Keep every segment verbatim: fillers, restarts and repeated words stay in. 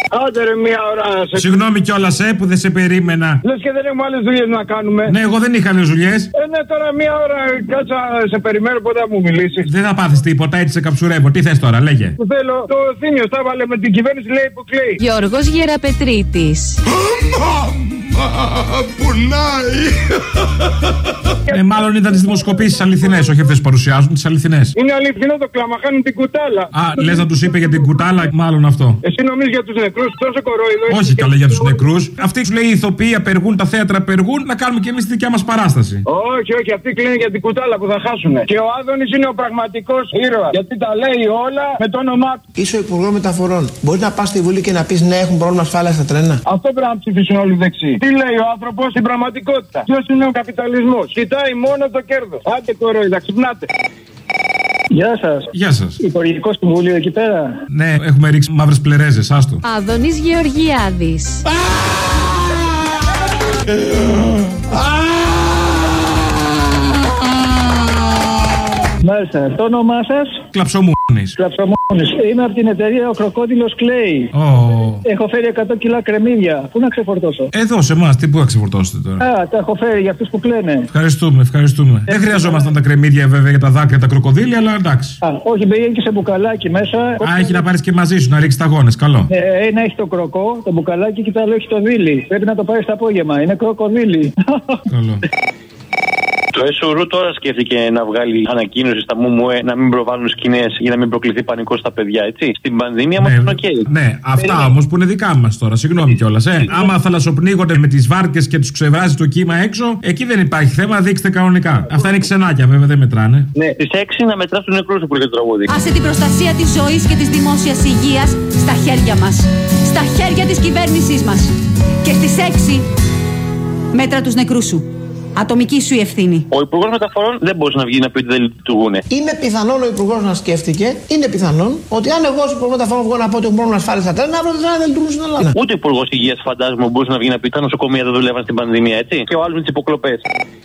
Άντε ρε, μία ώρα. Σε... Συγγνώμη κιόλας, ε, που δεν σε περίμενα. Λες και δεν έχουμε άλλες δουλειές να κάνουμε. Ναι, εγώ δεν είχα άλλες δουλειές. Ε, ναι, τώρα μία ώρα κάτσα σε περιμένω πότε θα μου μιλήσεις. Δεν θα πάθεις τίποτα, έτσι σε καψουρεύω. Τι θες τώρα, λέγε. Που θέλω, το Θήμιος τα βάλε με την κυβέρνηση, λέει που κλαίει. Γιώργος Γεραπετρίτης. Πουλάει. Ε, μάλλον ήταν τις δημοσκοπήσεις αληθινές, όχι αυτές που παρουσιάζουν, τις αληθινές. Είναι αληθινό το κλάμα, χάνουν την κουτάλα. Α, λες να τους είπε για την κουτάλα, μάλλον αυτό. Εσύ νομίζεις για τους νεκρούς, τόσο κορόιδο. Όχι καλά για τους νεκρούς. Αυτοί σου λέει οι ηθοποιοί απεργούν, τα θέατρα απεργούν, να κάνουμε κι εμείς τη δικιά μας παράσταση. Όχι, όχι, αυτοί κλείνουν για την κουτάλα που θα χάσουν. Και ο Άδωνης είναι ο πραγματικός ήρωας. Γιατί τα λέει όλα με το όνομά του. Είσαι ο Υπουργός Μεταφορών. Μπορεί να πας στη Βουλή και να πεις ναι, έχουν πρόβλημα ασφάλειας στα τρένα. Αυτό πρέπει να ψηφίσουν όλοι οι δεξιοί. Τι λέει ο άνθρωπος στην πραγματικότητα. Ποιος είναι ο καπιταλισμός. Κοιτάει μόνο το κέρδος. Άντε κορόιδα, ξυπνάτε. Γεια σας. Γεια σας. Υπουργικό Συμβούλιο εκεί πέρα. Ναι, έχουμε ρίξει μαύρες πλερέζες, άστο. Άδωνης Γεωργιάδης. Μάλιστα. Το όνομά σας? Κλαψομούνης. Κλαψομούνης. Είμαι από την εταιρεία Ο Κροκόδιλος Κλέη. Oh. Έχω φέρει εκατό κιλά κρεμμύδια. Πού να ξεφορτώσω? Εδώ σε εμάς, τι πού να ξεφορτώσετε τώρα. Α, τα έχω φέρει για αυτούς που κλαίνε. Ευχαριστούμε, ευχαριστούμε. Ε, Δεν χρειαζόμασταν τα κρεμμύδια βέβαια για τα δάκρυα, τα κροκοδίλια, αλλά εντάξει. Α, όχι, μπαίνει και σε μπουκαλάκι μέσα. Α, έχει να πάρεις και μαζί σου να ρίξεις ταγόνες, καλό. Ε, ένα έχει το κροκό, το μπουκαλάκι και το άλλο έχει το δίλι. Πρέπει να το πάρει το απόγευμα. Είναι κροκοδίλι. Καλό. Το ΕΣΟΡΟΥ τώρα σκέφτηκε να βγάλει ανακοίνωση στα ΜΟΜΟΕ να μην προβάλλουν σκηνές για να μην προκληθεί πανικό στα παιδιά, έτσι. Στην πανδημία μας είναι οκ. Ναι, αυτά όμως που είναι δικά μας τώρα, συγγνώμη κιόλας, ε. Άμα θαλασσοπνίγονται με τις βάρκες και τους ξεβράζει το κύμα έξω, εκεί δεν υπάρχει θέμα, δείξτε κανονικά. Αυτά είναι ξενάκια βέβαια, δεν μετράνε. Ναι, στις έξι να μετράς τους νεκρούς που λέει το τραγούδι. Άσε την προστασία της ζωής και της δημόσιας υγείας στα χέρια μας. Στα χέρια της κυβέρνησής μας. Και στις έξι μέτρα τους νεκρούς σου. Ατομική σου η ευθύνη. Ο Υπουργός Μεταφορών δεν μπορεί να βγει να πει ότι δεν λειτουργούν. Είναι πιθανόν ο Υπουργός να σκέφτηκε, είναι πιθανόν ότι αν εγώ ως Υπουργός Μεταφορών βγω να πω ότι έχουν πρόβλημα ασφάλειας στα τρένα, αύριο τα τρένα δεν λειτουργούν στην Ελλάδα. Ούτε ο Υπουργός Υγείας φαντάζομαι μπορούσε να βγει να πει τα νοσοκομεία δεν δουλεύαν στην πανδημία, έτσι. Και ο άλλος με τις υποκλοπές.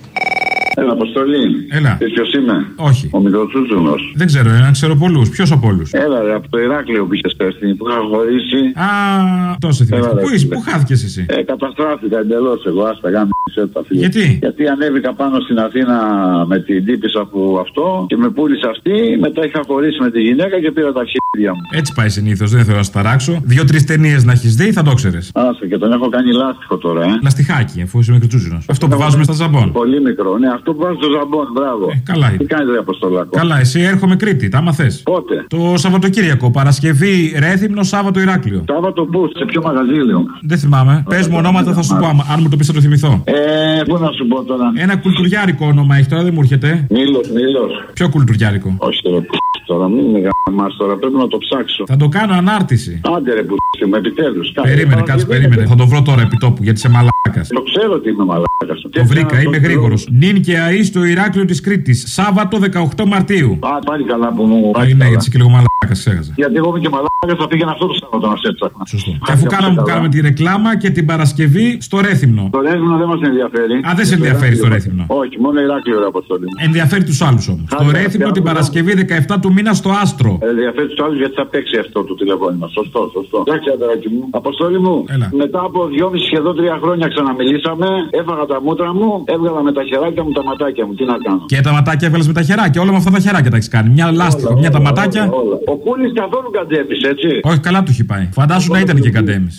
Έλα, Αποστολή. Έλα. Ποιος είμαι? Όχι. Ο Μητροτσούτσουνος. Δεν ξέρω, ένα ξέρω πολλούς. Ποιος από όλους? Έλα, ρε, από το Ηράκλειο που είχες πέσει, που είχα χωρίσει. Α, τόσο θυμήθηκα. Πού είσαι, πού χάθηκες εσύ? Ε, καταστράφηκα εντελώς εγώ, άστα γάμισε τα φίλια. Γιατί? Γιατί ανέβηκα πάνω στην Αθήνα με την τύπησα που αυτό και με πούλησε αυτή, μετά είχα χωρίσει με τη γυναίκα και πήρα τα αρχίδια μου. Έτσι πάει συνήθως, δεν θέλω να σταράξω. Δύο-τρεις ταινίες να έχεις δει, θα το ξέρεις. Άσε, και τον έχω κάνει λάστιχο τώρα, ε. Λαστιχάκι, αφού είσαι μικροτσούτσουνος. Αυτό που βάζουμε στα ζαμπόν. Πολύ μικρό, ναι, αυτό που βάζω στο ζαμπόν, μπράβο. Ε, καλά είναι. Τι κάνεις, ρε Αποστολάκο? Καλά, εσύ έρχομαι Κρήτη, τα άμα θες. Πότε? Το Σαββατοκύριακο, Παρασκευή Ρέθυμνο, Σάββατο Ηράκλειο. Σάββατο πού, σε ποιο μαγαζί λέω? Δεν θυμάμαι. Πες μου ονόματα, θα σου πω. άμα- Αν μου το πεις θα το θυμηθώ. Ε, πού να σου πω τώρα? Ένα κουλτουριάρικο όνομα έχει τώρα, δεν μου έρχεται. Μήλος, Μήλος. Ποιο κουλτουριάρικο? Όχι τώρα, π***, τώρα μην είναι γαμάς τώρα, πρέπει να το ψάξω. Θα το κάνω ανάρτηση. Άντε ρε που μου, επιτέλους. Περίμενε, κάτσε, περίμενε. Θα το βρω τώρα επί τόπου γιατί είσαι μαλάκας. Το ξέρω ότι είμαι μαλάκας. Το βρήκα, είμαι γρήγορος. Νυν και αή στο Ηράκλειο της Κρήτης. Σάββατο δεκαοκτώ Μαρτίου. Α, πάλι καλά που μου. Α, είναι έτσι και λίγο μαλάκας, ξέχασα. Γιατί εγώ είμαι και μαλάκας, θα πήγαινα αυτό το Σάββατο να σε έψαχνα. Σωστό. Και αφού κάναμε που κάναμε τη ρεκλάμα και την Παρασκευή στο Ρέθυμνο. Το Ρέθυμνο δεν μας ενδιαφέρει. Α, δεν σε ενδιαφέρει στο Ρέθυμνο. Όχι, μόνο Ηράκλειο, ρε Αποστολή. Ενδιαφέρει τους άλλους όμως. Στο Ρέθυμνο την Παρασκευή δεκαεπτά του μήνα στο Άστρο. Ενδιαφέρει τους άλλους γιατί θα παίξει αυτό το τηλεφώνημα. Σωστό, σωστό. Εντάξει, αδεράκι μου. Αποστολή μου. Έλα. Μετά από δυόμιση σχεδόν τρία χρόνια ξαναμιλήσαμε. Έφαγα τα μούτρα μου, έβγαλα με τα χεράκια μου τα ματάκια μου. Τι να κάνω? Και τα ματάκια έβγαλες με τα χεράκια. Όλα με αυτά τα χεράκια τα έχεις κάνει. Μια λάστιχο, μια τα ματάκια. Όλα, όλα. Ο Κούλης καθόλου καντέπης, έτσι. Όχι, καλά του έχει πάει. Φαντάσου να ήταν και καντέμις.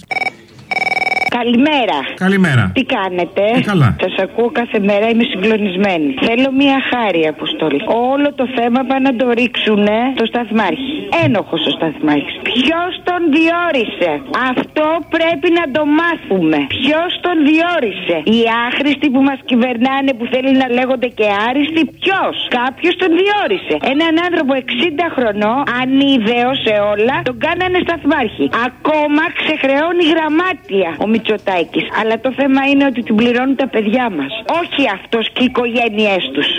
Καλημέρα. Καλημέρα. Τι κάνετε? Ε, καλά. Σας ακούω κάθε μέρα, είμαι συγκλονισμένη. Θέλω μία χάρη, Αποστόλη. Όλο το θέμα πάνε να το ρίξουνε στο σταθμάρχη. Ένοχος ο σταθμάρχης. Ποιος τον διόρισε? Αυτό πρέπει να το μάθουμε. Ποιος τον διόρισε? Οι άχρηστοι που μας κυβερνάνε που θέλουν να λέγονται και άριστοι. Ποιος? Κάποιος τον διόρισε. Έναν άνθρωπο εξήντα χρονών, ανίδεο σε όλα, τον κάνανε σταθμάρχη. Ακόμα ξεχρεώνει γραμμάτια ο Μητσοτάκης. Αλλά το θέμα είναι ότι την πληρώνουν τα παιδιά μας. Όχι αυτός και οι οικογένειές τους.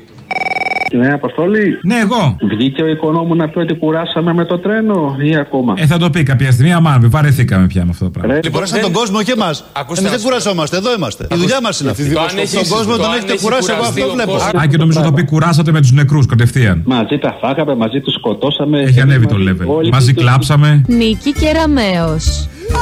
Ναι, Αποστόλη. Ναι, εγώ. Βγήκε ο οικονόμου να πει ότι κουράσαμε με το τρένο ή ακόμα? Ε, θα το πει κάποια στιγμή. Αμάν, βαρεθήκαμε πια με αυτό το πράγμα. Λοιπόν, κουράσαν τον κόσμο και εμάς. Εμείς δεν κουρασόμαστε, εδώ είμαστε. Η δουλειά μας είναι αυτή. Τον κόσμο τον έχετε κουράσει, εγώ αυτό βλέπω. Α, και νομίζω θα πει κουράσατε με τους νεκρούς κατευθείαν. Μαζί τα φάγαμε, μαζί τους σκοτώσαμε. Έχει ανέβει το level. Μαζί κλάψαμε. Νίκη Κεραμέως.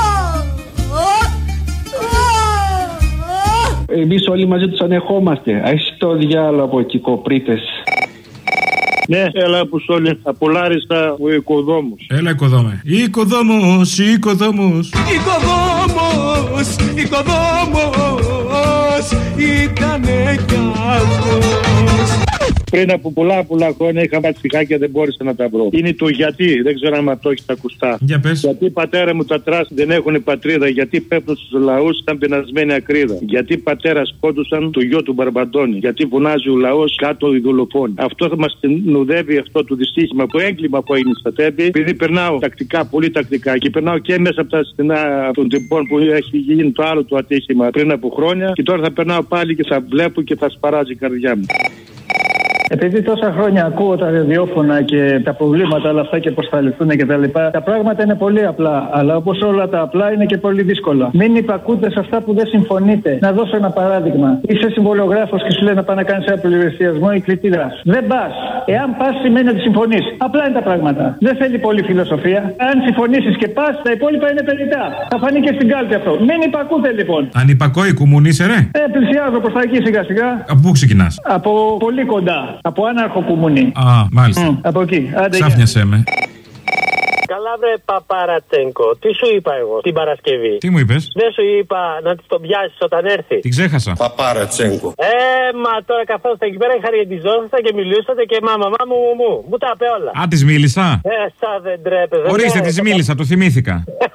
Εμείς όλοι μαζί τους ανεχόμαστε. Έχει το διάλογο από εκεί, κοπρίτες. Ναι, έλα Αποστόλη, από Λάρισσα ο οικοδόμος. Έλα οικοδόμε. Οικοδόμος, οικοδόμος. Οικοδόμος, οικοδόμος, ήτανε κι αυτός. Πριν από πολλά πολλά χρόνια είχα πάει στιχάκια, δεν μπόρεσα να τα βρω. Είναι το γιατί, δεν ξέρω αν το έχει τα ακουστά. Για πες. Γιατί πατέρα μου τα τρας δεν έχουν πατρίδα, γιατί πέφτουν στους λαούς σαν πεινασμένη ακρίδα. Γιατί πατέρα σκότωσαν το γιο του Μπαρμπαντώνη. Γιατί φωνάζει ο λαός κάτω οι δολοφόνοι. Αυτό θα μας συνοδεύει αυτό το δυστύχημα, το έγκλημα που έγινε στα Τέμπη. Επειδή περνάω τακτικά, πολύ τακτικά και περνάω και μέσα από τα στενά των τυπών που έχει γίνει το άλλο το ατύχημα πριν από χρόνια. Και τώρα θα περνάω πάλι και θα βλέπω και θα σπαράζει η καρδιά μου. Επειδή τόσα χρόνια ακούω τα ραδιόφωνα και τα προβλήματα όλα αυτά και πώς θα λυθούν και τα λοιπά, τα πράγματα είναι πολύ απλά. Αλλά όπως όλα τα απλά είναι και πολύ δύσκολα. Μην υπακούτε σε αυτά που δεν συμφωνείτε. Να δώσω ένα παράδειγμα. Είσαι συμβολογράφος και σου λέει να πάει να κάνει ένα πληροφοριασμό ή κλητήρα. Δεν πα. Εάν πα σημαίνει ότι συμφωνεί. Απλά είναι τα πράγματα. Δεν θέλει πολύ φιλοσοφία. Αν συμφωνήσει και πα, τα υπόλοιπα είναι περιττά. Θα φανεί και στην κάλπη αυτό. Μην υπακούτε λοιπόν. Ανυπακόη κουμουνίσαι, ρε. Ε, πλησιάζω προς τα εκεί σιγά σιγά. Από πού ξεκινά? Από πολύ κοντά. Από άναρχο κουμουνί. Α, μάλιστα. Mm, από εκεί. Άντε, ξάφνιασέ με. Καλά βρε Παπαρατσένκο, τι σου είπα εγώ την Παρασκευή? Τι μου είπες? Δεν σου είπα να της τον πιάσεις όταν έρθει? Την ξέχασα. Παπαρατσένκο. Ε, μα τώρα καθόσατε εκεί πέρα, χαριεντιζόσατε και μιλούσατε και μα μαμά μου μου μου. Μου τα είπε όλα. Α, της μίλησα? Ε, σαν δεν τρέπεζε. Ορίστε, της μίλησα, το θυμήθηκα.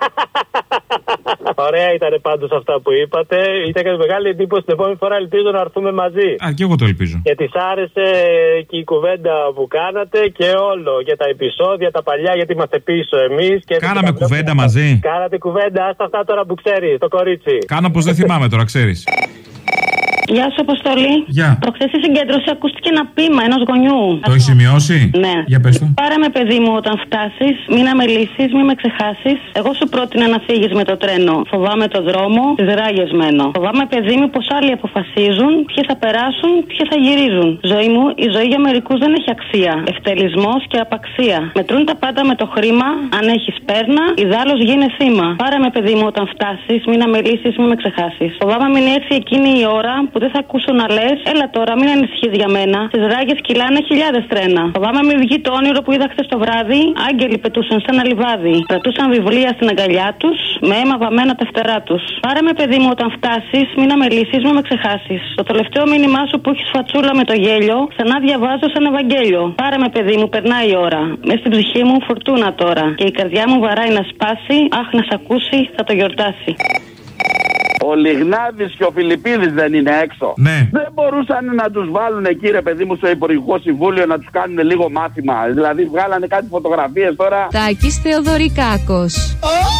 Ωραία ήταν πάντως αυτά που είπατε. Ήταν και μεγάλη εντύπωση. Την επόμενη φορά ελπίζω να έρθουμε μαζί. Α, και εγώ το ελπίζω. Και της άρεσε και η κουβέντα που κάνατε και όλο. Για τα επεισόδια, τα παλιά, γιατί είμαστε πίσω εμείς. Και κάναμε κουβέντα μαζί. Κάνατε κουβέντα, άστα αυτά τώρα που ξέρεις, το κορίτσι. Κάνω πως δεν θυμάμαι τώρα, ξέρεις. Γεια σου, Αποστολή. Γεια. Προχθές στη συγκέντρωση ακούστηκε ένα πείμα ενός γονιού. Το έχει σημειώσει? Ναι. Για πες το. Πάρε με, παιδί μου, όταν φτάσεις, μην αμελήσεις, μην με ξεχάσεις. Εγώ σου πρότεινα να φύγεις με το τρένο. Φοβάμαι το δρόμο, τις ράγες μένω. Φοβάμαι, παιδί μου, πως άλλοι αποφασίζουν ποιοι θα περάσουν, ποιοι θα γυρίζουν. Ζωή μου, η ζωή για μερικούς δεν έχει αξία. Ευτελισμός και απαξία. Μετρούν τα πάντα με το χρήμα, αν έχεις πέρνα, ιδάλλως γίνε θύμα. Πάρε με, παιδί μου, όταν φτάσεις, μην αμελήσεις, μην με ξεχάσεις. Φοβάμαι μην έρθει εκείνη η ώρα που δεν θα ακούσω να λες, έλα τώρα, μην ανησυχείς για μένα. Στις ράγες κυλάνε χιλιάδες τρένα. Φοβάμαι μην βγει το όνειρο που είδα χθες το βράδυ. Άγγελοι πετούσαν σε ένα λιβάδι. Κρατούσαν βιβλία στην αγκαλιά τους, με αίμα βαμμένα τα φτερά τους. Πάρε με, παιδί μου, όταν φτάσεις, μην αμελήσεις, μην με ξεχάσεις. Το τελευταίο μήνυμά σου που έχεις φατσούλα με το γέλιο, ξανά διαβάζω σαν Ευαγγέλιο. Πάρε με, παιδί μου, περνάει η ώρα. Μες στην ψυχή μου φορτούνα τώρα. Και η καρδιά μου βαράει να σπάσει. Αχ, να σ' ακούσει, θα το γιορτάσει. Ο Λιγνάδης και ο Φιλιππίδης δεν είναι έξω? Ναι. Δεν μπορούσαν να τους βάλουν εκεί, ρε παιδί μου, στο Υπουργικό Συμβούλιο να τους κάνουν λίγο μάθημα? Δηλαδή βγάλανε κάτι φωτογραφίες τώρα. Τάκης Θεοδωρικάκος.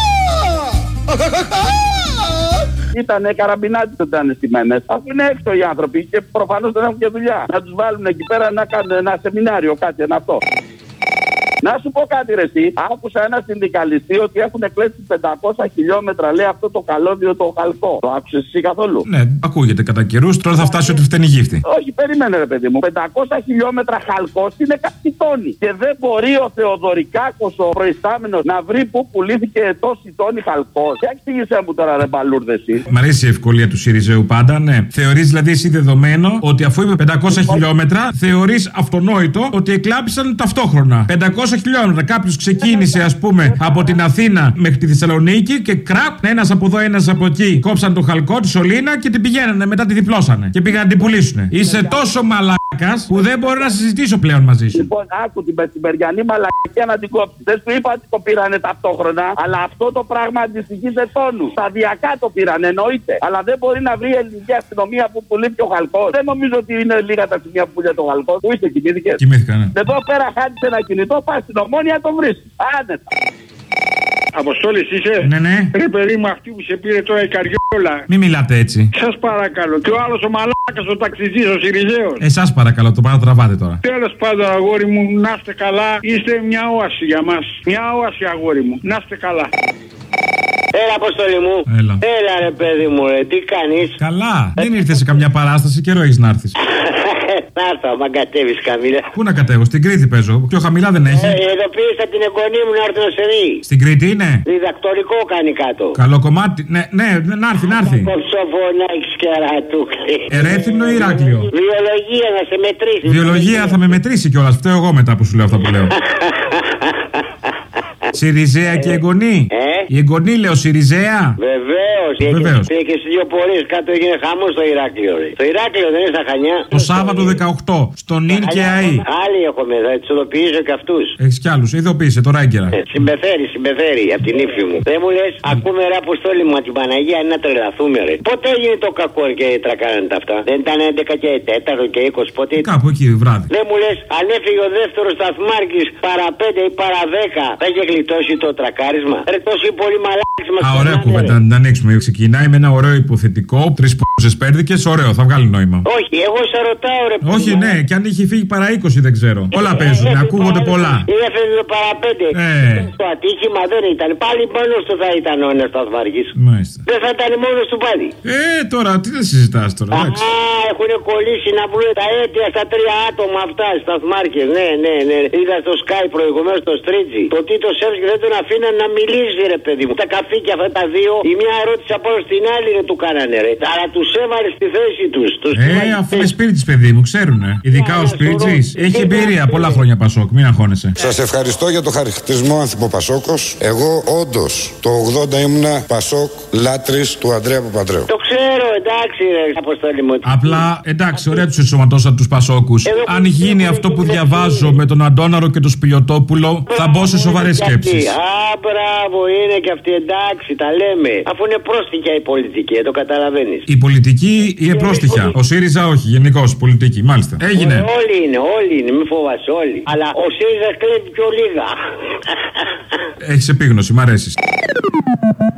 Ήτανε καραμπινάτι όταν στημένες. Αφού είναι έξω οι άνθρωποι και προφανώς δεν έχουν και δουλειά. Να τους βάλουν εκεί πέρα να κάνουν ένα σεμινάριο, κάτι ένα αυτό. Να σου πω κάτι, ρε εσύ. Άκουσα ένα συνδικαλιστή ότι έχουν κλέσει πεντακόσια χιλιόμετρα, λέει, αυτό το καλώδιο το χαλκό. Το άκουσες εσύ καθόλου? Ναι, ακούγεται κατά καιρούς. Τώρα θα φτάσει ότι φταίνει γύφτη. Όχι, περίμενε, ρε παιδί μου. πεντακόσια χιλιόμετρα χαλκός είναι κάτι τόνοι. Και δεν μπορεί ο Θεοδωρικάκος, ο προϊστάμενος, να βρει πού πουλήθηκε τόση τόνη χαλκός. Και εξήγησέ μου τώρα, ρε μπαλούρδε εσύ. Μ' αρέσει η ευκολία του Σιριζέου πάντα, ναι. Θεωρείς δηλαδή εσύ δεδομένο ότι αφού είπε πεντακόσια χιλιόμετρα, θεωρείς αυτονόητο ότι εκλάπησαν ταυτόχρονα. πεντακόσια χιλιόμετρα. Κάποιος ξεκίνησε, ας πούμε, από την Αθήνα μέχρι τη Θεσσαλονίκη και κραπ, ένας από εδώ, ένας από εκεί. Κόψαν το χαλκό, τη σωλήνα και την πηγαίνανε. Μετά τη διπλώσανε. Και πήγαν να την πουλήσουν. Είσαι τόσο μαλάκας που δεν μπορώ να συζητήσω πλέον μαζί σου. Λοιπόν, άκου την μεσημεριανή μαλακία να την κόψει. Δεν σου είπα ότι το πήρανε ταυτόχρονα, αλλά αυτό το πράγμα αντιστοιχεί σε τόνου. Σταδιακά το πήρανε, εννοείται. Αλλά δεν μπορεί να βρει η ελληνική αστυνομία που πουλήσει ο χαλκό. Δεν νομίζω ότι είναι λίγα τα σημεία που πουλάει το χαλκό. Πού είσαι, κοιμήθηκε? Κοιμήθηκα, ναι. Εδώ πέρα χάνει ένα κινητό, πα στην Ομόνια, το βρίσκει. Άνετα. Αποστόλης είσαι? Ναι, ναι. Ρε παιδί μου, αυτή που σε πήρε τώρα η καριόλα. Μη μιλάτε έτσι. Σας παρακαλώ. Και ο άλλος ο μαλάκας, ο ταξιτζής, ο Σιριζέος. Εσάς παρακαλώ, το παρατραβάτε τώρα. Τέλος πάντων, αγόρι μου, να είστε καλά. Είστε μια όαση για μας. Μια όαση, αγόρι μου. Να είστε καλά. Έλα, Αποστόλη μου. Έλα. Έλα, ρε παιδί μου, ρε. Τι κάνεις? Καλά. Δεν ήρθε σε καμιά παράσταση, καιρό έχεις να έρθεις. Θα έρθω, άμα κατέβεις χαμηλά. Πού να κατέβω, στην Κρήτη παίζω. Πιο χαμηλά δεν έχει. Ε, ειδοποίησα την εγγονή μου να έρθει να σε δει. Στην Κρήτη είναι. Διδακτορικό κάνει κάτω. Καλό κομμάτι. Ναι, ναι, να έρθει, να έρθει. Κοψοφωνάκι κεράτου. Ερέθυμνο ή Ηράκλειο. Βιολογία να σε μετρήσει. Βιολογία θα με μετρήσει κιόλας. Φταίω εγώ μετά που σου λέω αυτά που λέω. Σιριζέα και εγγονή. Ε? Η εγγονή λέω Σιριζέα. Βεβαίως. Βεβαίως. Πήγε και στις δύο πορείες κάτω έγινε χαμό στο Ηράκλειο. Ρε. Το Ηράκλειο δεν είναι στα Χανιά. Το Σάββατο δεκαοκτώ. Στον Νιν και ΑΗ. Άλλοι έχουμε, θα του ειδοποιήσω και αυτούς. Έχεις κι άλλους. Ειδοποίησε τώρα έγκαιρα. Ε, συμπεθέρει, συμπεθέρει από την ύφη μου. Δεν μου λες, ακούμε ρε Αποστόλη μου την Παναγία να τρελαθούμε ρε. Πότε έγινε το κακό και τρακάνανε τα αυτά. Δεν ήταν έντεκα και τέταρτο και είκοσι πότε. Κάπου εκεί βράδυ. Δεν μου λες, αν έφυγε ο δεύτερος σταθμάρχης παρά πέντε ή παρά δέκα, θα είχε γλιτώσει το τρακάρισμα. Ρε τόσοι πολύ μαλάκες μας. Α, ωραία κουβέντα να την ανοίξουμε. Ξεκινάει με ένα ωραίο υποθετικό. Τρεις π***σες πέρδικες, ωραίο, θα βγάλει νόημα. Όχι, εγώ σε ρωτάω ρε. Όχι, ναι, και αν είχε φύγει παρά είκοσι δεν ξέρω. Όλα παίζουν, ακούγονται πολλά. Ή έφερε το παρά πέντε. Το ατύχημα δεν ήταν. Πάλι μόνος του θα ήταν ο ένας σταθμάρχης. Μάλιστα. Δεν θα ήταν μόνος του πάλι. Ε, τώρα, τι δεν συζητάς τώρα. Α, έχουν κολλήσει να βρουν τα αίτια στα τρία άτομα αυτά, σταθμάρχες. Ναι, ναι, ναι. Είδα στο Sky προηγουμένως το Στρίτζι. Το Τίτο Σεύσκι δεν τον αφήναν να μιλήσει, ρε παιδί μου. Τα καφίκια αυτά τα δύο, η μια ερώτηση από στην άλλη ρε του κάνανε, ρε. Αλλά τους έβαλε στη θέση τους. τους ε, αφού είναι σπίτι παιδί μου, ξέρουνε. Ειδικά ο Σπίριτζης. Έχει εμπειρία πολλά χρόνια Πασόκ, μην αγχώνεσαι. Σας ευχαριστώ για το χαρακτηρισμό Ανθυποπασόκος. Εγώ όντως το ογδόντα ήμουνα Πασόκ λάτρης του Ανδρέα Παπανδρέου. Το ξέρω, εντάξει, ρε Αποστόλη μου. Απλά εντάξει, ωραία τους ενσωματώσαν τους Πασόκους. Αν γίνει αυτό που διαβάζω με τον Αντώναρο και τον Σπηλιοτόπουλο, θα μπω σε σοβαρές σκέψεις. Α, μπράβο, είναι και αυτή, εντάξει, τα λέμε. Αφού είναι πρόστιχια η πολιτική, το καταλαβαίνεις. Η πολιτική είναι πρόστιχια. Ο ΣΥΡΙΖΑ όχι, γενικώς πολιτική, μάλιστα. Έγινε. Όλοι είναι, όλοι είναι, μην φοβάσαι, όλοι. Αλλά ο ΣΥΡΙΖΑ κλέβει πιο λίγα. Έχεις επίγνωση, μ' αρέσεις.